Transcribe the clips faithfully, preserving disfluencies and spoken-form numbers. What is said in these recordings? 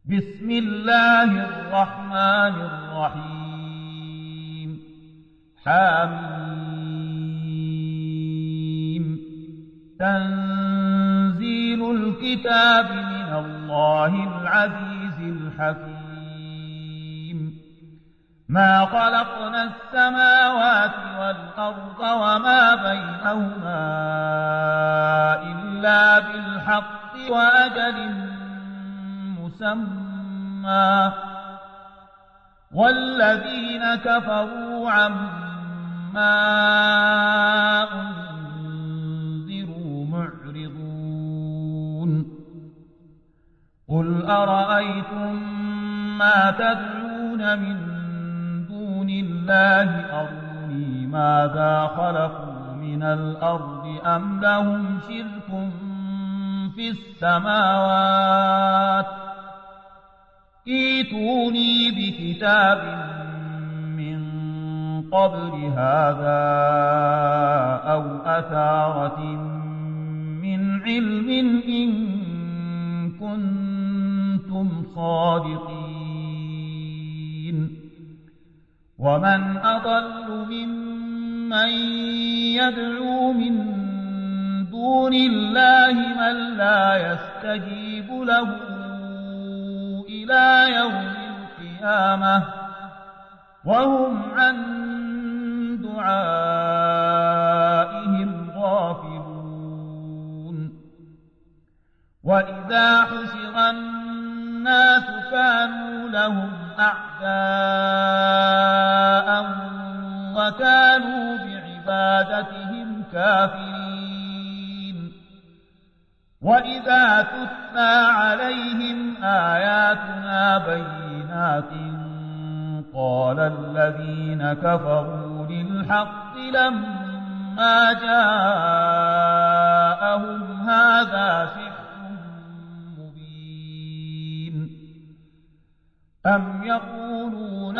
بسم الله الرحمن الرحيم حميم تنزيل الكتاب من الله العزيز الحكيم ما خلقنا السماوات والأرض وما بينهما إلا بالحق وأجل مسمى والذين كفروا عما أنذروا معرضون قل أرأيتم ما تدعون من دون الله أروني ماذا خلقوا من الأرض أم لهم شرك في السماوات ائتوني بكتاب من قبل هذا أو أثارة من علم إن كنتم صادقين ومن أضل ممن يدعو من دون الله من لا يستجيب له إلى يوم القيامة وهم عن دعائهم غافلون وإذا حشر الناس كانوا لهم أعداء وكانوا بعبادتهم كافرين وإذا تتلى عليهم آياتنا بينات قال الذين كفروا للحق لما جاءهم هذا سحر مبين أم يقولون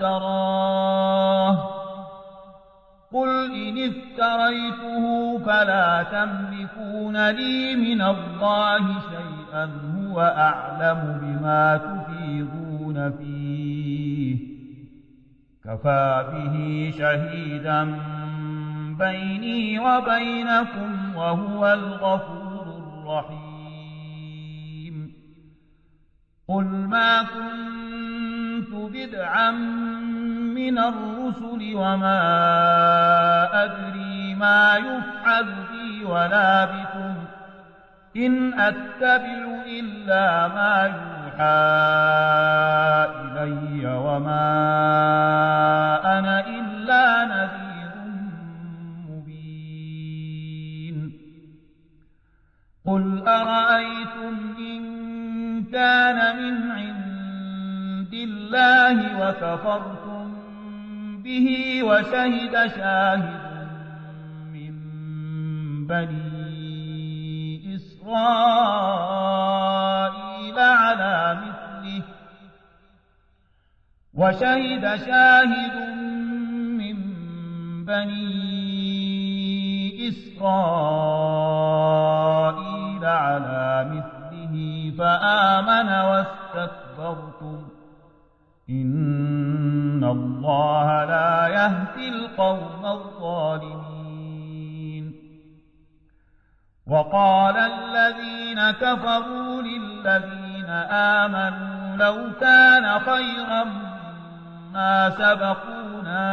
افتراه قل إن افتريته فلا تملكون لي من الله شيئا هو أعلم بما تفيضون فيه كفى به شهيدا بيني وبينكم وهو الغفور الرحيم قل ما كنت بدعا من الرسل وما أدري ما يفعل بي ولا بكم إن أتبع إلا ما يوحى إلي وما أنا إلا نذير مبين قل أرأيتم إن كان من عند الله وكفرتم به وشهد شاهد من بني إسرائيل على مثله وشهد شاهد من بني إسرائيل على مثله فآمن واستكبرتم إن الله لا يهدي القوم الظالمين وقال الذين كفروا للذين آمنوا لو كان خيرا ما سبقونا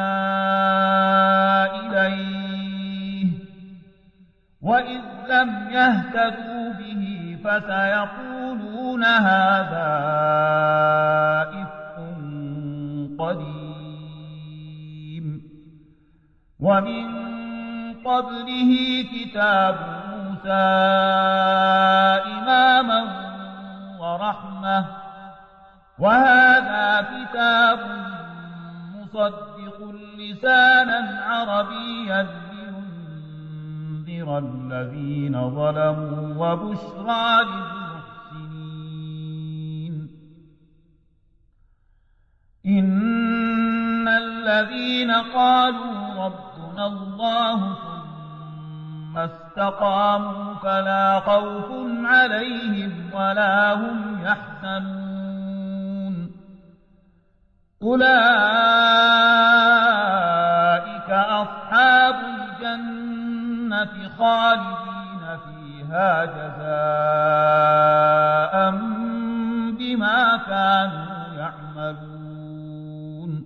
إليه وإذ لم يهتدوا به فسيقولون هذا إفك قديم ومن قبله كتاب موسى إماما ورحمة وهذا كتاب مصدق لسانا عربيا لينذر الذين ظلموا وبشرى للمحسنين إن الذين قالوا ربنا الله ثم ثم استقاموا فلا خوف عليهم ولا هم يحزنون أولئك أصحاب الجنة خالدين فيها جزاء بما كانوا يعملون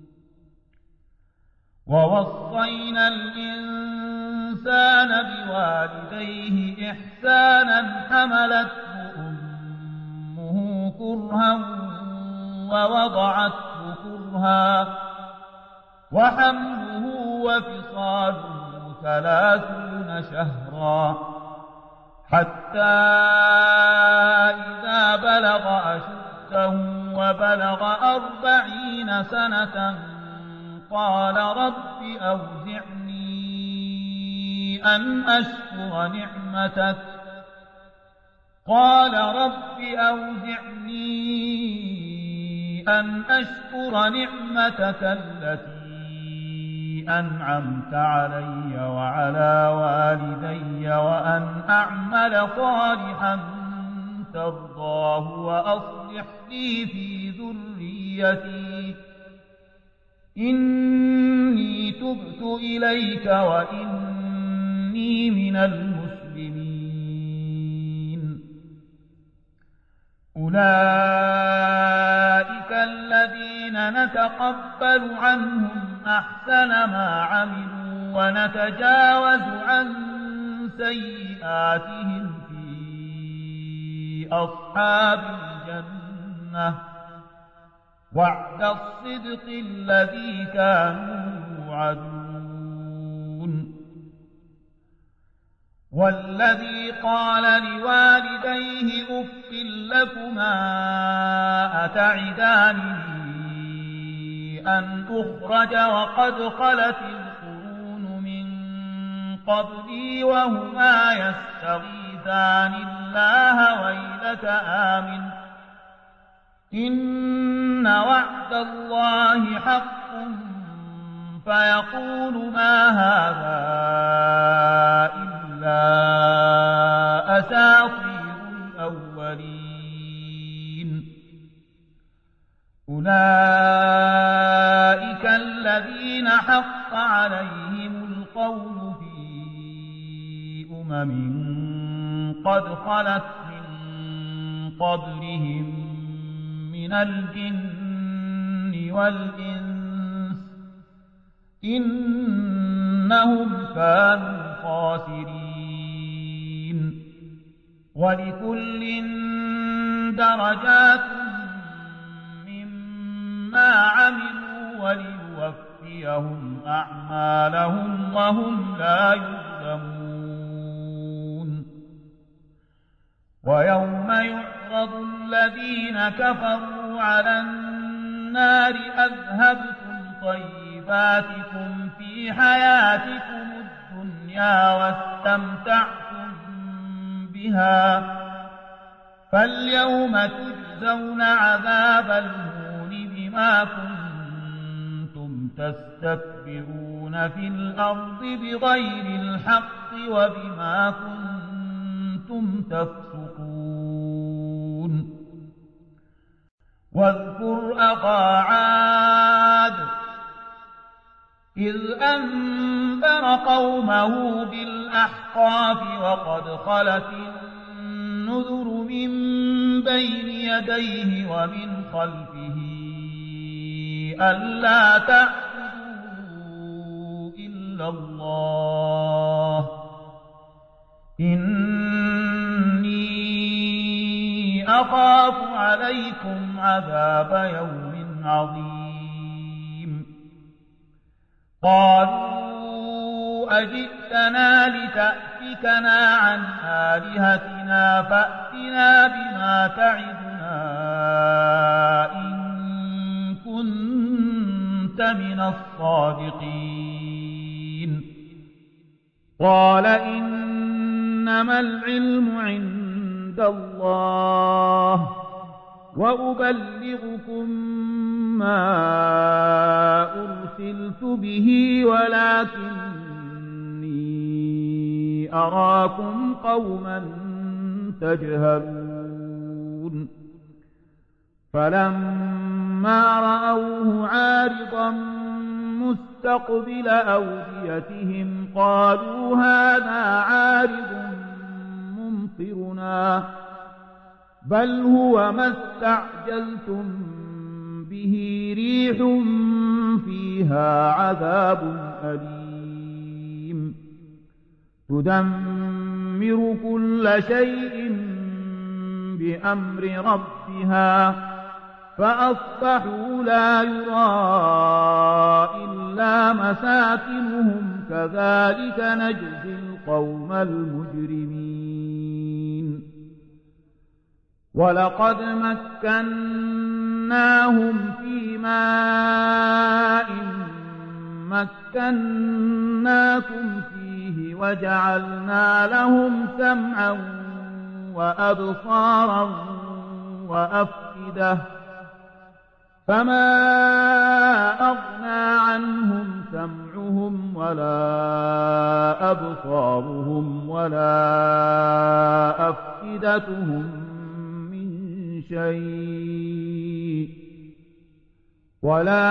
ووصينا الإنسان بوالديه إحسانا حملته أمه كرها ووضعته كرها وحمله وفصاله ثلاثون شهرا حتى إذا بلغ أشده وبلغ أربعين سنة قال رب أوزعني أن أشكر نعمتك قال رب أوزعني أن أشكر نعمتك التي أنعمت علي وعلى والدي وأن أعمل صالحا ترضاه وأصلح لي في ذريتي إني تبت إليك وإني من المسلمين أولئك الذين نتقبل عنهم أحسن ما عملوا ونتجاوز عن سيئاتهم في أصحاب الجنة وعد الصدق الذي كانوا يوعدون والذي قال لوالديه أف لكما أتعدانني أن أخرج وقد خلت القرون من قبلي وهما يستغيثان الله ويلك آمن إن وعد الله حق فيقول ما هذا إلا أساطير الأولين أولئك الذين حق عليهم القول في أمم قد خلت من قبلهم من الجن والإنس إنهم كانوا خاسرين ولكل درجات مما عملوا وليوفيهم أعمالهم وهم لا يظلمون ويوم يعرض الذين كفروا على النار أذهبتم طيباتكم في حياتكم الدنيا واستمتعتم بها فاليوم تجزون عذاب الهون بما كنتم تستكبرون في الأرض بغير الحق وبما كنتم تفسقون واذكر أخا عاد إذ أنذر قومه بالأحقاف وقد خلت النذر من بين يديه ومن خلفه ألا تعبدوا إلا الله إني أخاف عليكم عذاب يوم عظيم قالوا أجئتنا لتأفكنا عن آلهتنا فأتنا بما تعدنا إن كنت من الصادقين قال إنما العلم عند الله وأبلغكم ما أرسلت به ولكني أراكم قوما تجهلون فلما رأوه عارضا مستقبل أوديتهم قالوا هذا عارض ممطرنا بل هو ما استعجلتم به ريح فيها عذاب أليم تدمر كل شيء بأمر ربها فأصبحوا لا يرى إلا مساكنهم كذلك نجزي القوم المجرمين ولقد مكناهم في ماء مكناكم فيه وجعلنا لهم سمعا وأبصارا وأفئدة فما أغنى عنهم سمعهم ولا أبصارهم ولا أفئدتهم من شيء ولا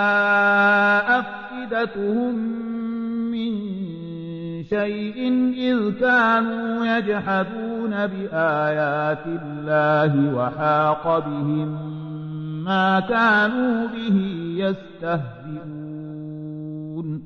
أفئدتهم من شيء إذ كانوا يجحدون بآيات الله وحاق بهم ما كانوا به يستهزئون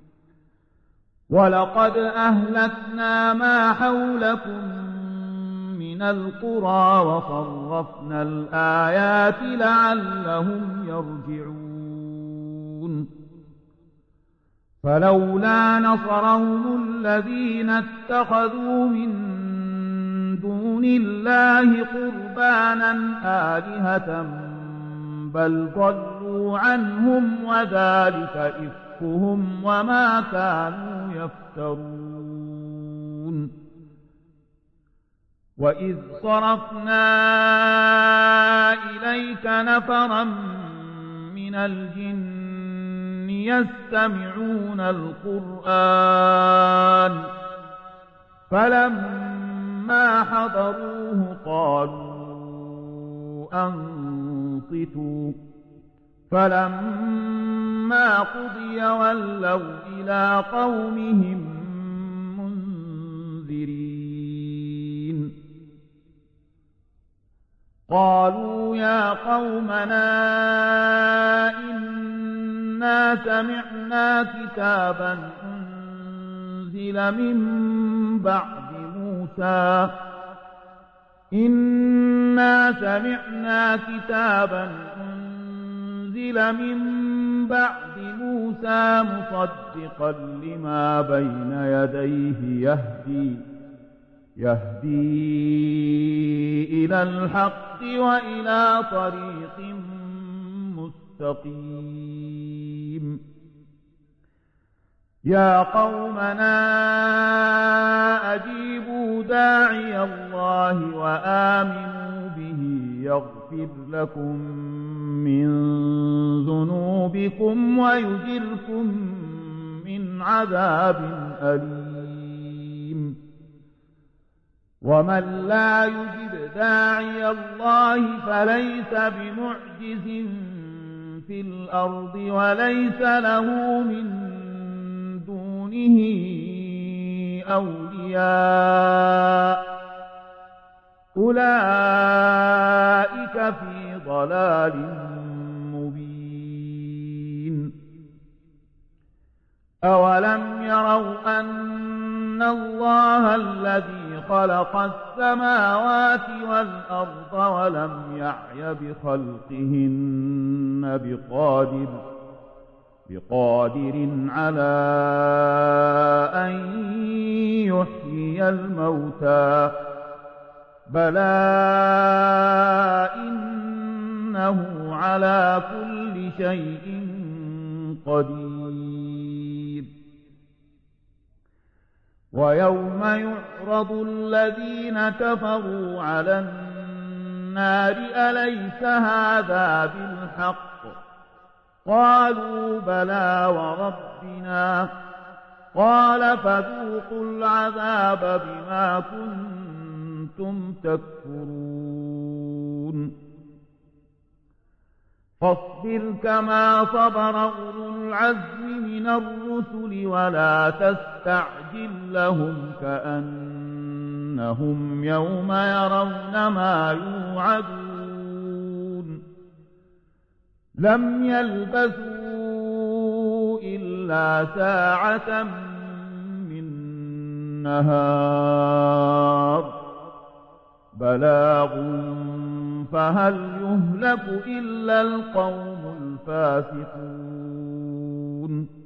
ولقد أهلكنا ما حولكم من القرى وصرفنا الآيات لعلهم يرجعون فلولا نصرهم الذين اتخذوا من دون الله قربانا آلهة بل ضلوا عنهم وذلك إفكهم وما كانوا يفترون وإذ صرفنا إليك نفرا من الجن يستمعون القرآن فلما حضروه قالوا أنصتوا فلما قضي ولوا إلى قومهم منذرين قالوا يا قومنا إنا سمعنا كتابا أنزل من بعد موسى إنا سمعنا كتابا أنزل من بعد موسى مصدقا لما بين يديه يهدي يهدي إلى الحق وإلى طريق مستقيم يا قومنا أجيبوا داعي الله وآمنوا به يغفر لكم من ذنوبكم ويجركم من عذاب أليم ومن لا يجب داعي الله فليس بمعجز في الأرض وليس له من دونه أولياء أولئك في ضلال مبين أولم يروا أن الله الذي خلق السماوات والأرض ولم يعي بخلقهن بقادر بقادر على أن يحيي الموتى بلى إنه على كل شيء قدير ويوم يعرض الذين كفروا على النار أليس هذا بالحق قالوا بلى وربنا قال فذوقوا العذاب بما كنتم تكفرون فاصبر كما صبر أولو العزم من الرسل ولا تستعجل لهم كأنهم يوم يرون ما يوعدون لم يلبثوا إلا ساعة من نهار بلاغ فهل يهلك إلا القوم الفاسقون